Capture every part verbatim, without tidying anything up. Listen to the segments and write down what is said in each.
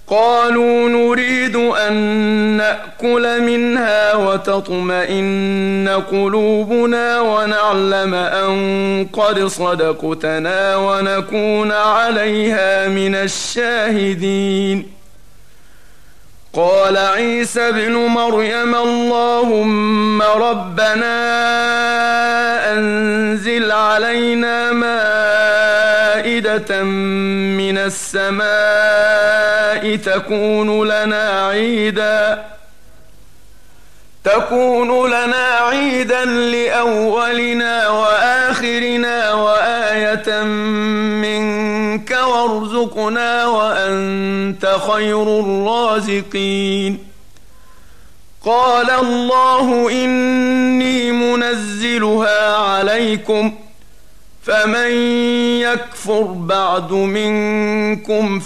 قالوا نريد أن نأكل منها وتطمئن قلوبنا ونعلم أن قد صدقتنا ونكون عليها من الشاهدين. قال عيسى ابن مريم اللهم ربنا أنزل علينا مائدة من السماء تكون لنا عيدا تكون لنا عيدا لأولنا وآخرنا وآية منك وارزقنا وأنت خير الرازقين. قال الله إني منزلها عليكم فمن يكفر بعد منكم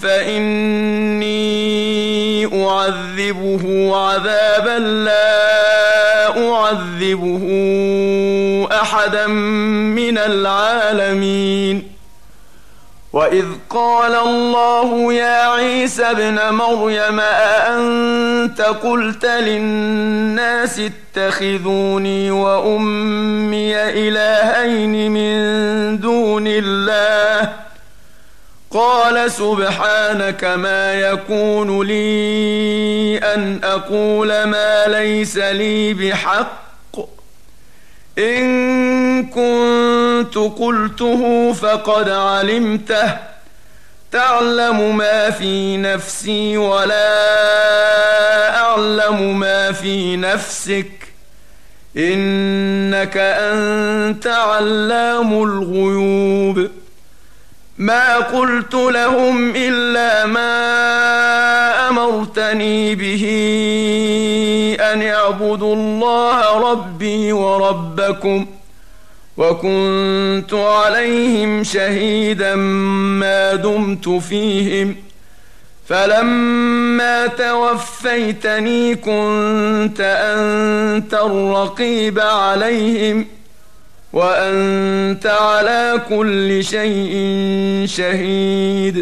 فإني أعذبه عذابا لا أعذبه أحدا من العالمين. وإذ قال الله يا عيسى ابن مريم أأنت قلت للناس اتخذوني وأمي إلهين من دون الله قال سبحانك ما يكون لي أن أقول ما ليس لي بحق إن كنت قلته فقد علمته تعلم ما في نفسي ولا أعلم ما في نفسك إنك أنت علام الغيوب. ما قلت لهم إلا ما أمرتني به أن اعبدوا الله ربي وربكم وكنت عليهم شهيدا ما دمت فيهم فلما توفيتني كنت أنت الرقيب عليهم وأنت على كل شيء شهيد.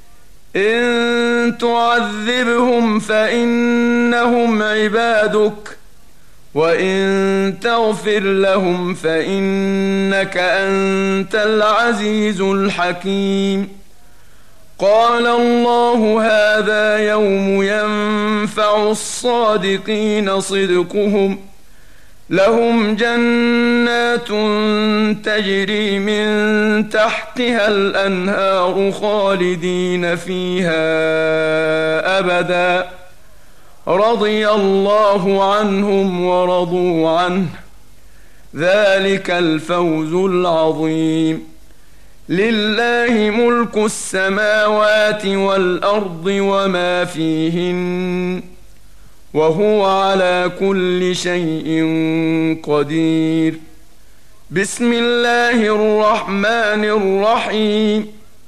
إن تعذبهم فإنهم عبادك وإن تغفر لهم فإنك أنت العزيز الحكيم. قال الله هذا يوم ينفع الصادقين صدقهم لهم جنات تجري من تحتها الأنهار خالدين فيها أبدا رضي الله عنهم ورضوا عنه ذلك الفوز العظيم. لله ملك السماوات والأرض وما فيهن وهو على كل شيء قدير. بسم الله الرحمن الرحيم.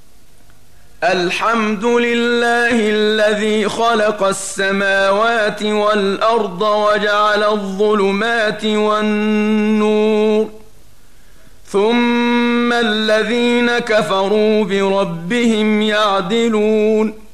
الحمد لله الذي خلق السماوات والأرض وجعل الظلمات والنور ثم الذين كفروا بربهم يعدلون